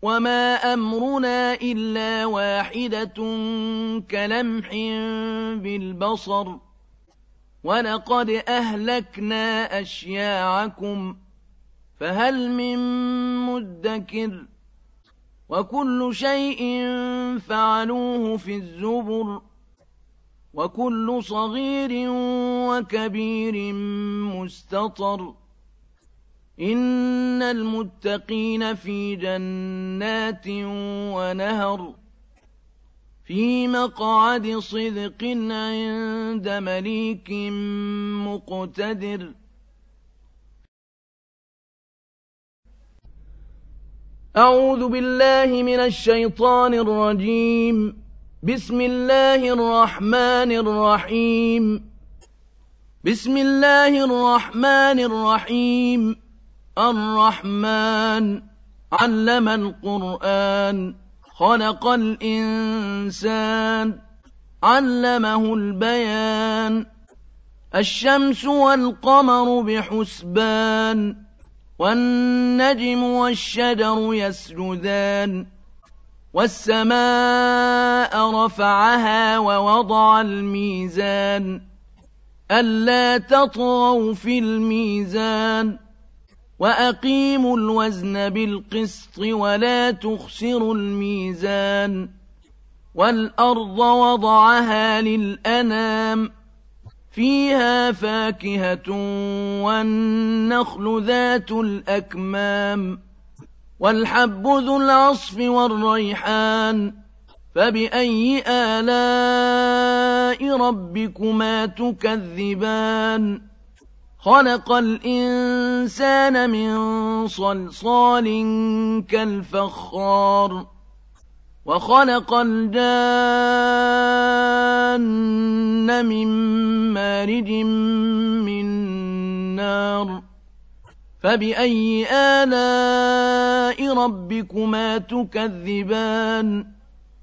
وما أمرنا إلا واحدة كلمح بالبصر ولقد أهلكنا أشياعكم فهل من مدكر وكل شيء فعلوه في الزبر وكل صغير وكبير مستطر إن المتقين في جنات ونهر في مقعد صدق عند مليك مقتدر أعوذ بالله من الشيطان الرجيم بسم الله الرحمن الرحيم بسم الله الرحمن الرحيم الرحمن علم القرآن خلق الإنسان علمه البيان الشمس والقمر بحسبان والنجم والشجر يسجدان والسماء رفعها ووضع الميزان ألا تطغوا في الميزان وأقيموا الوزن بالقسط ولا تخسروا الميزان والأرض وضعها للأنام فيها فاكهة والنخل ذات الأكمام والحب ذو العصف والريحان فبأي آلاء ربكما تكذبان خلق الإنسان من صلصال كالفخار وخلق الجان من مارج من نار فبأي آلاء ربكما تكذبان